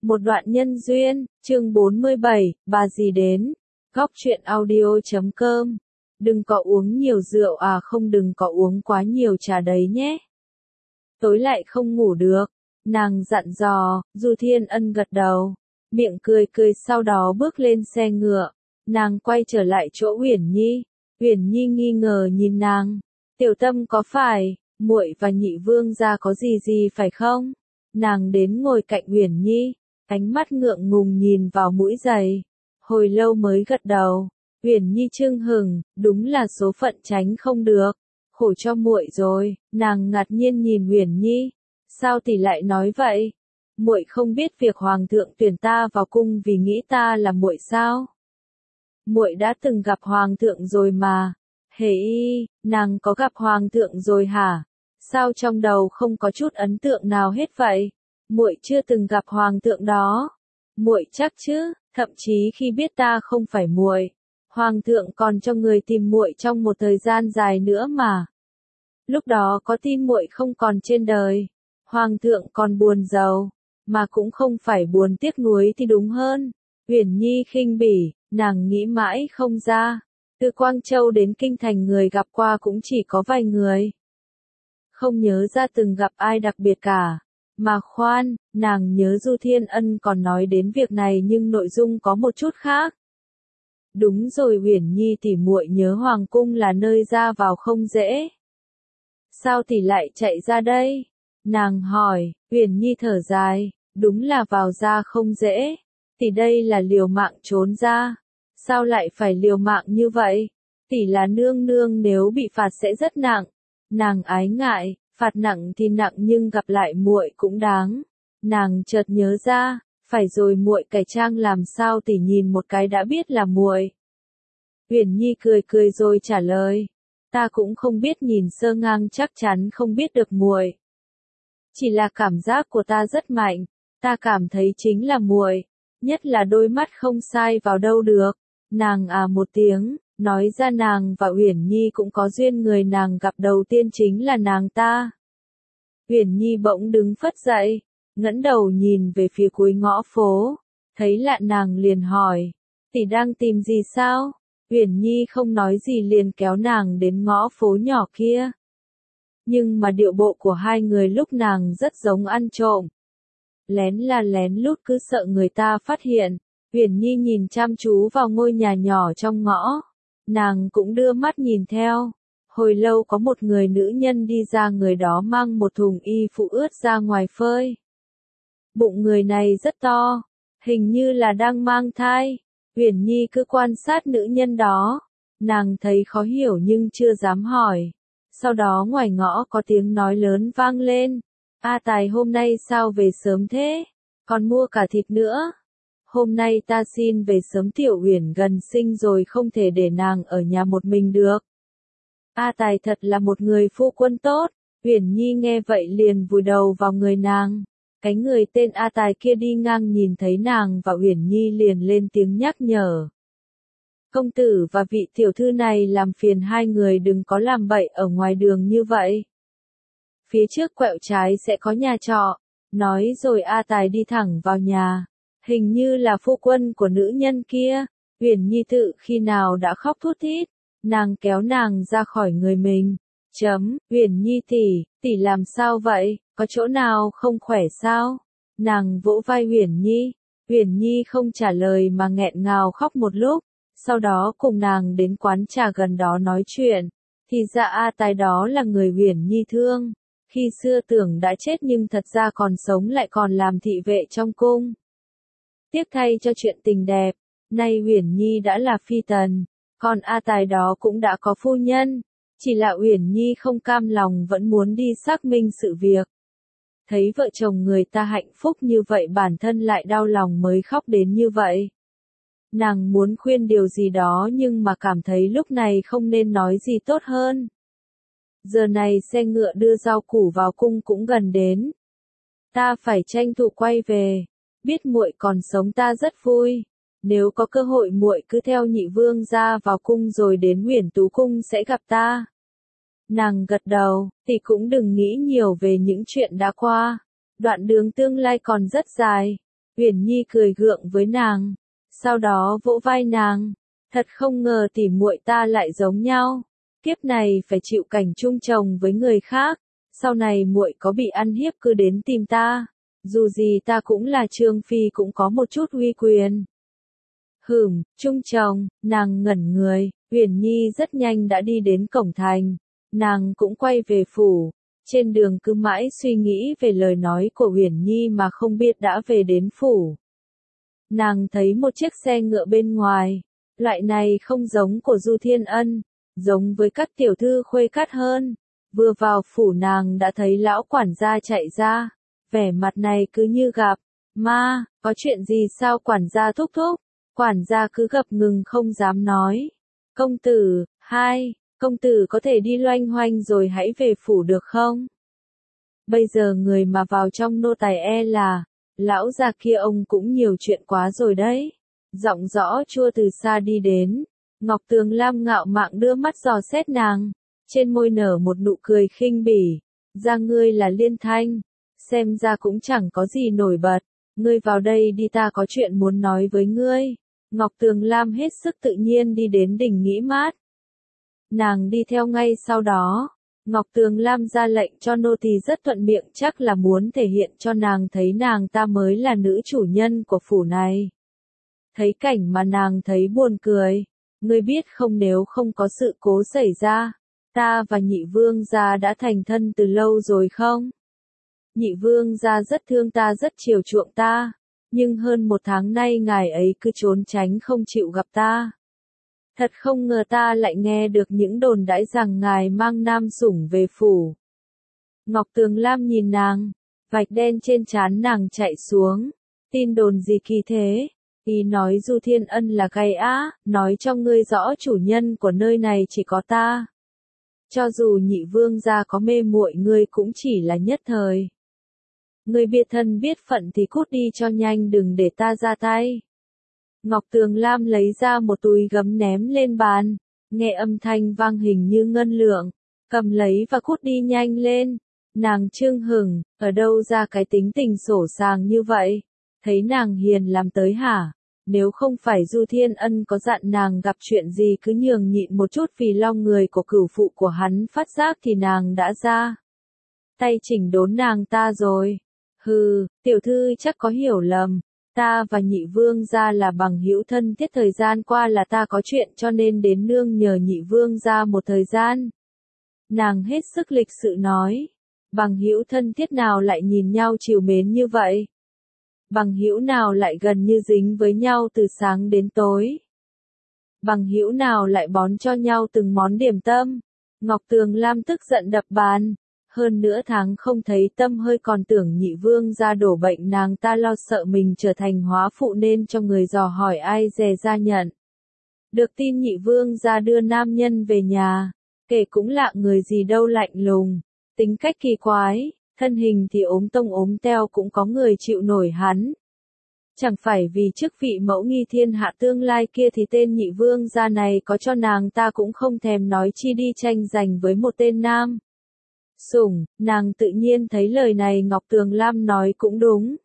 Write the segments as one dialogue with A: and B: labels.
A: Một đoạn nhân duyên, chương 47, bà dì đến. Góc truyện audio.com. Đừng có uống nhiều rượu à, không, đừng có uống quá nhiều trà đấy nhé. Tối lại không ngủ được. Nàng dặn dò. Du Thiên Ân gật đầu, miệng cười cười, sau đó bước lên xe ngựa. Nàng quay trở lại chỗ Uyển Nhi. Uyển Nhi nghi ngờ nhìn nàng. Tiểu Tâm, có phải muội và Nhị Vương gia có gì phải không? Nàng đến ngồi cạnh Uyển Nhi, ánh mắt ngượng ngùng nhìn vào mũi giày. Hồi lâu mới gật đầu. Uyển Nhi chưng hừng, đúng là số phận tránh không được. Khổ cho muội rồi. Nàng ngạc nhiên nhìn Uyển Nhi. Sao tỷ lại nói vậy? Muội không biết việc hoàng thượng tuyển ta vào cung vì nghĩ ta là muội sao? Muội đã từng gặp hoàng thượng rồi mà. Hề y, nàng có gặp hoàng thượng rồi hả? Sao trong đầu không có chút ấn tượng nào hết vậy? Muội chưa từng gặp hoàng thượng đó. Muội chắc chứ? Thậm chí khi biết ta không phải muội, hoàng thượng còn cho người tìm muội trong một thời gian dài nữa mà. Lúc đó có tin muội không còn trên đời, hoàng thượng còn buồn rầu, mà cũng không phải buồn tiếc nuối thì đúng hơn. Uyển Nhi khinh bỉ, nàng nghĩ mãi không ra. Từ Quang Châu đến Kinh Thành người gặp qua cũng chỉ có vài người. Không nhớ ra từng gặp ai đặc biệt cả. Mà khoan, nàng nhớ Du Thiên Ân còn nói đến việc này nhưng nội dung có một chút khác. Đúng rồi, Uyển Nhi tỷ, muội nhớ hoàng cung là nơi ra vào không dễ. Sao tỷ lại chạy ra đây? Nàng hỏi. Uyển Nhi thở dài, đúng là vào ra không dễ. Tỷ đây là liều mạng trốn ra. Sao lại phải liều mạng như vậy? Tỷ là nương nương, nếu bị phạt sẽ rất nặng. Nàng ái ngại. Phạt nặng thì nặng nhưng gặp lại muội cũng đáng. Nàng chợt nhớ ra, phải rồi, muội cải trang làm sao tỷ nhìn một cái đã biết là muội. Uyển Nhi cười cười rồi trả lời, ta cũng không biết, nhìn sơ ngang chắc chắn không biết được muội. Chỉ là cảm giác của ta rất mạnh, ta cảm thấy chính là muội, nhất là đôi mắt không sai vào đâu được. Nàng à một tiếng. Nói ra nàng và Uyển Nhi cũng có duyên, người nàng gặp đầu tiên chính là nàng ta. Uyển Nhi bỗng đứng phất dậy, ngẩng đầu nhìn về phía cuối ngõ phố, thấy lạ nàng liền hỏi, tỷ đang tìm gì sao? Uyển Nhi không nói gì liền kéo nàng đến ngõ phố nhỏ kia. Nhưng mà điệu bộ của hai người lúc nàng rất giống ăn trộm. Lén là lén lút, cứ sợ người ta phát hiện. Uyển Nhi nhìn chăm chú vào ngôi nhà nhỏ trong ngõ. Nàng cũng đưa mắt nhìn theo. Hồi lâu có một người nữ nhân đi ra, người đó mang một thùng y phụ ướt ra ngoài phơi. Bụng người này rất to, hình như là đang mang thai. Uyển Nhi cứ quan sát nữ nhân đó. Nàng thấy khó hiểu nhưng chưa dám hỏi. Sau đó ngoài ngõ có tiếng nói lớn vang lên. A Tài, hôm nay sao về sớm thế? Còn mua cả thịt nữa. Hôm nay ta xin về sớm, Tiểu Uyển gần sinh rồi, không thể để nàng ở nhà một mình được. A Tài thật là một người phu quân tốt. Uyển Nhi nghe vậy liền vùi đầu vào người nàng. Cái người tên A Tài kia đi ngang nhìn thấy nàng và Uyển Nhi liền lên tiếng nhắc nhở. Công tử và vị tiểu thư này làm phiền hai người đừng có làm bậy ở ngoài đường như vậy. Phía trước quẹo trái sẽ có nhà trọ. Nói rồi A Tài đi thẳng vào nhà. Hình như là phu quân của nữ nhân kia. Uyển Nhi tự khi nào đã khóc thút thít. Nàng kéo nàng ra khỏi người mình. Uyển Nhi tỷ, tỷ làm sao vậy? Có chỗ nào không khỏe sao? Nàng vỗ vai Uyển Nhi. Uyển Nhi không trả lời mà nghẹn ngào khóc một lúc. Sau đó cùng nàng đến quán trà gần đó nói chuyện. Thì ra A Tài đó là người Uyển Nhi thương. Khi xưa tưởng đã chết nhưng thật ra còn sống, lại còn làm thị vệ trong cung. Tiếc thay cho chuyện tình đẹp, nay Uyển Nhi đã là phi tần, còn A Tài đó cũng đã có phu nhân. Chỉ là Uyển Nhi không cam lòng, vẫn muốn đi xác minh sự việc. Thấy vợ chồng người ta hạnh phúc như vậy bản thân lại đau lòng mới khóc đến như vậy. Nàng muốn khuyên điều gì đó nhưng mà cảm thấy lúc này không nên nói gì tốt hơn. Giờ này xe ngựa đưa rau củ vào cung cũng gần đến. Ta phải tranh thủ quay về. Biết muội còn sống ta rất vui. Nếu có cơ hội muội cứ theo Nhị Vương gia vào cung rồi đến Huyền Tú cung sẽ gặp ta. Nàng gật đầu, thì cũng đừng nghĩ nhiều về những chuyện đã qua. Đoạn đường tương lai còn rất dài. Uyển Nhi cười gượng với nàng, sau đó vỗ vai nàng, thật không ngờ tỉ muội ta lại giống nhau, kiếp này phải chịu cảnh chung chồng với người khác, sau này muội có bị ăn hiếp cứ đến tìm ta, dù gì ta cũng là Trương phi cũng có một chút uy quyền. Chung chồng, nàng ngẩn người, Uyển Nhi rất nhanh đã đi đến cổng thành, nàng cũng quay về phủ, trên đường cứ mãi suy nghĩ về lời nói của Uyển Nhi mà không biết đã về đến phủ. Nàng thấy một chiếc xe ngựa bên ngoài, loại này không giống của Du Thiên Ân, giống với các tiểu thư khuê cát hơn. Vừa vào phủ nàng đã thấy lão quản gia chạy ra, vẻ mặt này cứ như gặp ma, có chuyện gì sao quản gia thúc thúc, quản gia cứ gập ngừng không dám nói. Công tử, công tử có thể đi loanh hoanh rồi hãy về phủ được không? Bây giờ người mà vào trong nô tài là, lão già kia ông cũng nhiều chuyện quá rồi đấy. Giọng rõ chua từ xa đi đến, Ngọc Tường Lam ngạo mạn đưa mắt dò xét nàng, trên môi nở một nụ cười khinh bỉ, ra ngươi là Liên Thanh, xem ra cũng chẳng có gì nổi bật, ngươi vào đây đi ta có chuyện muốn nói với ngươi. Ngọc Tường Lam hết sức tự nhiên đi đến đình nghỉ mát. Nàng đi theo ngay sau đó, Ngọc Tường Lam ra lệnh cho nô tỳ rất thuận miệng chắc là muốn thể hiện cho nàng thấy nàng ta mới là nữ chủ nhân của phủ này. Thấy cảnh mà nàng thấy buồn cười, ngươi biết không nếu không có sự cố xảy ra, ta và nhị vương gia đã thành thân từ lâu rồi không? Nhị vương gia rất thương ta rất chiều chuộng ta, nhưng hơn 1 tháng nay ngài ấy cứ trốn tránh không chịu gặp ta. Thật không ngờ ta lại nghe được những đồn đãi rằng ngài mang nam sủng về phủ. Ngọc Tường Lam nhìn nàng, vạch đen trên trán nàng chạy xuống. Tin đồn gì kỳ thế? Ý nói Du Thiên Ân là gay á, nói cho ngươi rõ chủ nhân của nơi này chỉ có ta. Cho dù nhị vương gia có mê muội ngươi cũng chỉ là nhất thời. Ngươi biết thân biết phận thì cút đi cho nhanh đừng để ta ra tay. Ngọc Tường Lam lấy ra một túi gấm ném lên bàn, nghe âm thanh vang hình như ngân lượng, cầm lấy và cút đi nhanh lên. Nàng Trương Hừng, ở đâu ra cái tính tình sổ sàng như vậy? Thấy nàng hiền làm tới hả? Nếu không phải Du Thiên Ân có dặn nàng gặp chuyện gì cứ nhường nhịn một chút vì lo người của cửu phụ của hắn phát giác thì nàng đã ra tay chỉnh đốn nàng ta rồi. Tiểu thư chắc có hiểu lầm. Ta và nhị vương gia là bằng hữu thân thiết thời gian qua là ta có chuyện cho nên đến nương nhờ nhị vương gia một thời gian. Nàng hết sức lịch sự nói. Bằng hữu thân thiết nào lại nhìn nhau trìu mến như vậy? Bằng hữu nào lại gần như dính với nhau từ sáng đến tối? Bằng hữu nào lại bón cho nhau từng món điểm tâm? Ngọc Tường Lam tức giận đập bàn. Hơn nửa tháng không thấy tâm hơi còn tưởng nhị vương gia đổ bệnh nàng ta lo sợ mình trở thành hóa phụ nên cho người dò hỏi ai dè ra nhận. Được tin nhị vương gia đưa nam nhân về nhà, kể cũng lạ người gì đâu lạnh lùng, tính cách kỳ quái, thân hình thì ốm tông ốm teo cũng có người chịu nổi hắn. Chẳng phải vì chức vị mẫu nghi thiên hạ tương lai kia thì tên nhị vương gia này có cho nàng ta cũng không thèm nói chi đi tranh giành với một tên nam sủng, nàng tự nhiên thấy lời này Ngọc Tường Lam nói cũng đúng.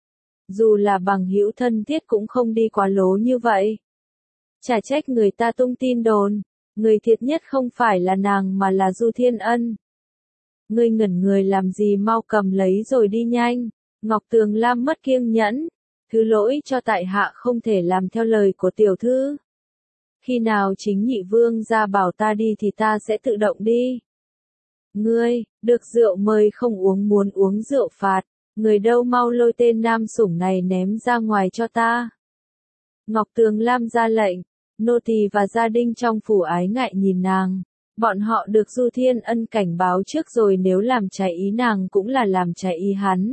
A: Dù là bằng hữu thân thiết cũng không đi quá lố như vậy. Chả trách người ta tung tin đồn, người thiệt nhất không phải là nàng mà là Du Thiên Ân. Ngươi ngẩn người làm gì mau cầm lấy rồi đi nhanh. Ngọc Tường Lam mất kiêng nhẫn, thứ lỗi cho tại hạ không thể làm theo lời của tiểu thư. Khi nào chính nhị vương gia bảo ta đi thì ta sẽ tự động đi. Ngươi, được rượu mời không uống muốn uống rượu phạt, người đâu mau lôi tên nam sủng này ném ra ngoài cho ta. Ngọc Tường Lam ra lệnh, nô tỳ và gia đình trong phủ ái ngại nhìn nàng, bọn họ được Du Thiên Ân cảnh báo trước rồi nếu làm trái ý nàng cũng là làm trái ý hắn.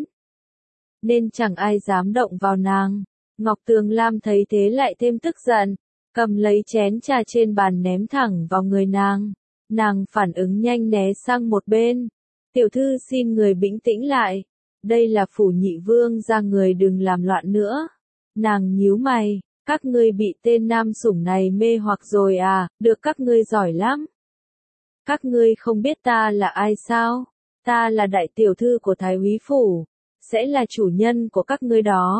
A: Nên chẳng ai dám động vào nàng. Ngọc Tường Lam thấy thế lại thêm tức giận, cầm lấy chén trà trên bàn ném thẳng vào người nàng. Nàng phản ứng nhanh né sang một bên. Tiểu thư xin người bình tĩnh lại. Đây là phủ nhị vương gia người đừng làm loạn nữa. Nàng nhíu mày, các ngươi bị tên nam sủng này mê hoặc rồi à, được các ngươi giỏi lắm. Các ngươi không biết ta là ai sao? Ta là đại tiểu thư của Thái úy phủ, sẽ là chủ nhân của các ngươi đó.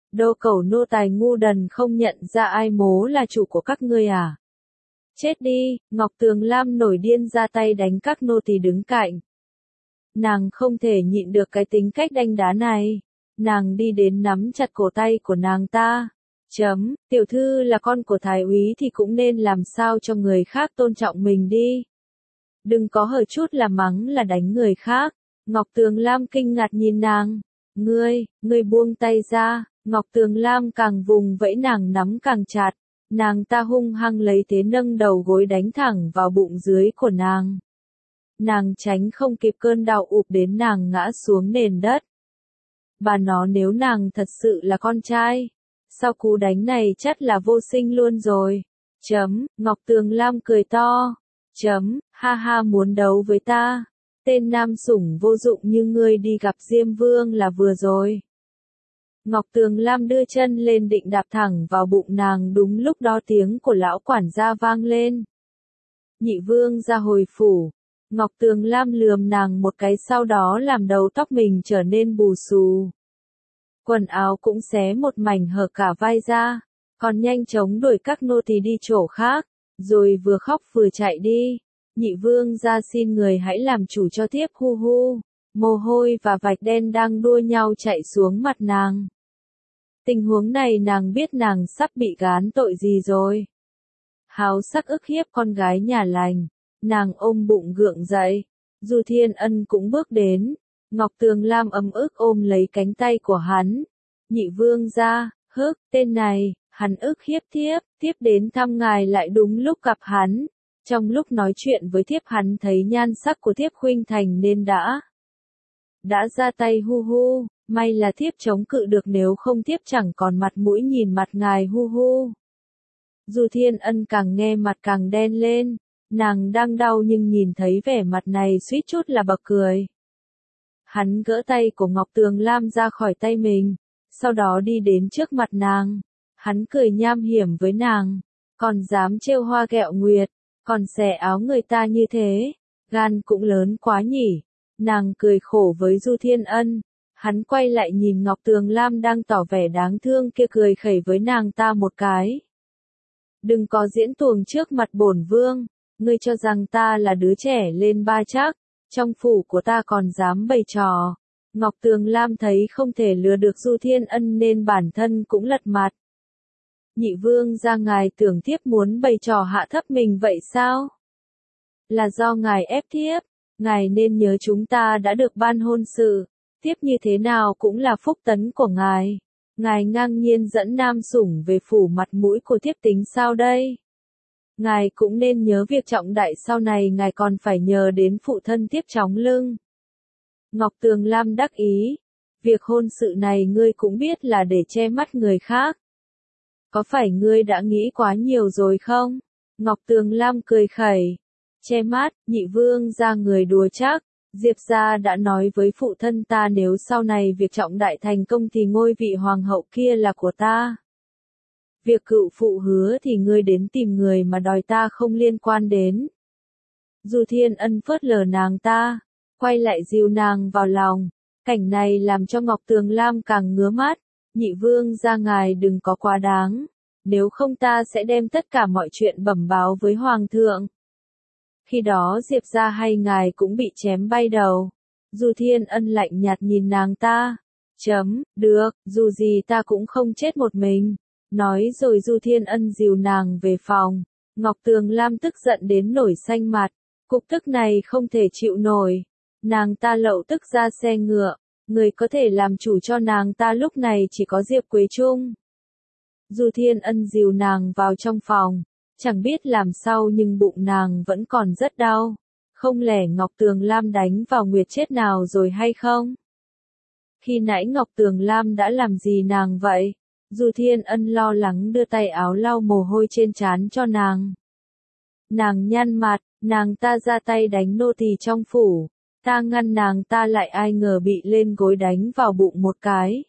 A: Đô cẩu nô tài ngu đần không nhận ra ai mố là chủ của các ngươi à? Chết đi, Ngọc Tường Lam nổi điên ra tay đánh các nô tỳ đứng cạnh. Nàng không thể nhịn được cái tính cách đanh đá này. Nàng đi đến nắm chặt cổ tay của nàng ta. Tiểu thư là con của thái úy thì cũng nên làm sao cho người khác tôn trọng mình đi. Đừng có hở chút là mắng là đánh người khác. Ngọc Tường Lam kinh ngạc nhìn nàng. Ngươi buông tay ra. Ngọc Tường Lam càng vùng vẫy nàng nắm càng chặt. Nàng ta hung hăng lấy thế nâng đầu gối đánh thẳng vào bụng dưới của nàng. Nàng tránh không kịp cơn đau ụp đến nàng ngã xuống nền đất. Bà nó nếu nàng thật sự là con trai. Sau cú đánh này chắc là vô sinh luôn rồi. Ngọc Tường Lam cười to. Ha ha muốn đấu với ta. Tên nam sủng vô dụng như ngươi đi gặp Diêm Vương là vừa rồi. Ngọc Tường Lam đưa chân lên định đạp thẳng vào bụng nàng đúng lúc đó tiếng của lão quản gia vang lên. Nhị Vương ra hồi phủ. Ngọc Tường Lam lườm nàng một cái sau đó làm đầu tóc mình trở nên bù xù. Quần áo cũng xé một mảnh hở cả vai ra, còn nhanh chóng đuổi các nô tỳ đi chỗ khác, rồi vừa khóc vừa chạy đi. Nhị Vương ra xin người hãy làm chủ cho thiếp hu hu. Mồ hôi và vạch đen đang đua nhau chạy xuống mặt nàng. Tình huống này nàng biết nàng sắp bị gán tội gì rồi. Háo sắc ức hiếp con gái nhà lành, nàng ôm bụng gượng dậy. Du Thiên Ân cũng bước đến. Ngọc Tường Lam ấm ức ôm lấy cánh tay của hắn. Nhị Vương ra, tên này, hắn ức hiếp thiếp đến thăm ngài lại đúng lúc gặp hắn. Trong lúc nói chuyện với thiếp hắn thấy nhan sắc của thiếp khuynh thành nên đã ra tay hu hu, may là thiếp chống cự được nếu không thiếp chẳng còn mặt mũi nhìn mặt ngài hu hu. Du Thiên Ân càng nghe mặt càng đen lên, nàng đang đau nhưng nhìn thấy vẻ mặt này suýt chút là bật cười. Hắn gỡ tay của Ngọc Tường Lam ra khỏi tay mình, sau đó đi đến trước mặt nàng. Hắn cười nham hiểm với nàng, còn dám trêu hoa ghẹo nguyệt, còn xẻ áo người ta như thế, gan cũng lớn quá nhỉ. Nàng cười khổ với Du Thiên Ân, hắn quay lại nhìn Ngọc Tường Lam đang tỏ vẻ đáng thương kia cười khẩy với nàng ta một cái. Đừng có diễn tuồng trước mặt bổn vương, ngươi cho rằng ta là đứa trẻ lên ba chắc, trong phủ của ta còn dám bày trò. Ngọc Tường Lam thấy không thể lừa được Du Thiên Ân nên bản thân cũng lật mặt. Nhị Vương ra ngài tưởng thiếp muốn bày trò hạ thấp mình vậy sao? Là do ngài ép thiếp, ngài nên nhớ chúng ta đã được ban hôn sự, thiếp như thế nào cũng là phúc tấn của ngài. Ngài ngang nhiên dẫn nam sủng về phủ mặt mũi của thiếp tính sao đây? Ngài cũng nên nhớ việc trọng đại sau này ngài còn phải nhờ đến phụ thân thiếp chóng lưng. Ngọc Tường Lam đắc ý, việc hôn sự này ngươi cũng biết là để che mắt người khác. Có phải ngươi đã nghĩ quá nhiều rồi không? Ngọc Tường Lam cười khẩy. Che mắt, Nhị Vương ra người đùa chắc. Diệp gia đã nói với phụ thân ta nếu sau này việc trọng đại thành công thì ngôi vị hoàng hậu kia là của ta. Việc cựu phụ hứa thì ngươi đến tìm người mà đòi ta không liên quan đến. Du Thiên Ân phớt lờ nàng ta, quay lại dìu nàng vào lòng. Cảnh này làm cho Ngọc Tường Lam càng ngứa mắt. Nhị Vương ra ngài đừng có quá đáng, nếu không ta sẽ đem tất cả mọi chuyện bẩm báo với Hoàng thượng. Khi đó Diệp gia hay ngài cũng bị chém bay đầu. Du Thiên Ân lạnh nhạt nhìn nàng ta. Được, dù gì ta cũng không chết một mình. Nói rồi Du Thiên Ân dìu nàng về phòng. Ngọc Tường Lam tức giận đến nổi xanh mặt. Cục tức này không thể chịu nổi. Nàng ta lậu tức ra xe ngựa. Người có thể làm chủ cho nàng ta lúc này chỉ có Diệp Quế Trung. Du Thiên Ân dìu nàng vào trong phòng. Chẳng biết làm sao nhưng bụng nàng vẫn còn rất đau. Không lẽ Ngọc Tường Lam đánh vào Nguyệt chết nào rồi hay không? Khi nãy Ngọc Tường Lam đã làm gì nàng vậy? Du Thiên Ân lo lắng đưa tay áo lau mồ hôi trên trán cho nàng. Nàng nhăn mặt, nàng ta ra tay đánh nô tỳ trong phủ. Ta ngăn nàng ta lại ai ngờ bị lên gối đánh vào bụng một cái.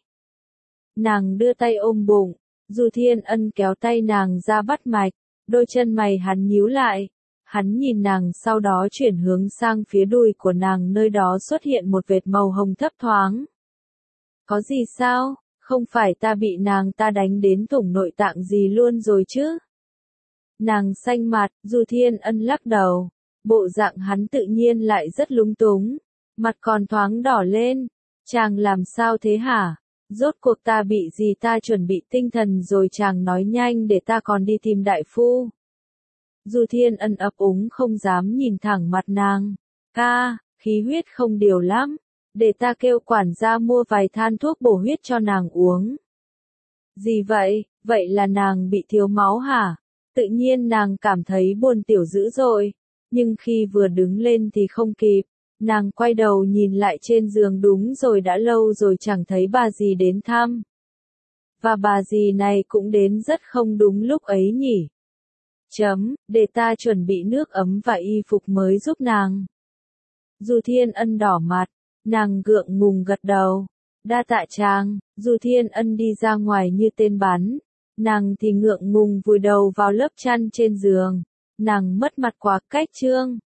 A: Nàng đưa tay ôm bụng. Du Thiên Ân kéo tay nàng ra bắt mạch. Đôi chân mày hắn nhíu lại. Hắn nhìn nàng sau đó chuyển hướng sang phía đùi của nàng nơi đó xuất hiện một vệt màu hồng thấp thoáng. Có gì sao? Không phải ta bị nàng ta đánh đến thủng nội tạng gì luôn rồi chứ? Nàng xanh mặt, Du Thiên Ân lắc đầu. Bộ dạng hắn tự nhiên lại rất lúng túng. Mặt còn thoáng đỏ lên. Chàng làm sao thế hả? Rốt cuộc ta bị gì, ta chuẩn bị tinh thần rồi, chàng nói nhanh để ta còn đi tìm đại phu. Du Thiên Ân ấp úng không dám nhìn thẳng mặt nàng. Ca, khí huyết không điều lắm. Để ta kêu quản gia mua vài than thuốc bổ huyết cho nàng uống. Gì vậy? Vậy là nàng bị thiếu máu hả? Tự nhiên nàng cảm thấy buồn tiểu dữ rồi. Nhưng khi vừa đứng lên thì không kịp. Nàng quay đầu nhìn lại trên giường, đúng rồi, đã lâu rồi chẳng thấy bà dì đến thăm. Và bà dì này cũng đến rất không đúng lúc ấy nhỉ. Để ta chuẩn bị nước ấm và y phục mới giúp nàng. Du Thiên Ân đỏ mặt, nàng gượng ngùng gật đầu. Đa tạ chàng. Du Thiên Ân đi ra ngoài như tên bắn. Nàng thì ngượng ngùng vùi đầu vào lớp chăn trên giường. Nàng mất mặt quá, cách trương.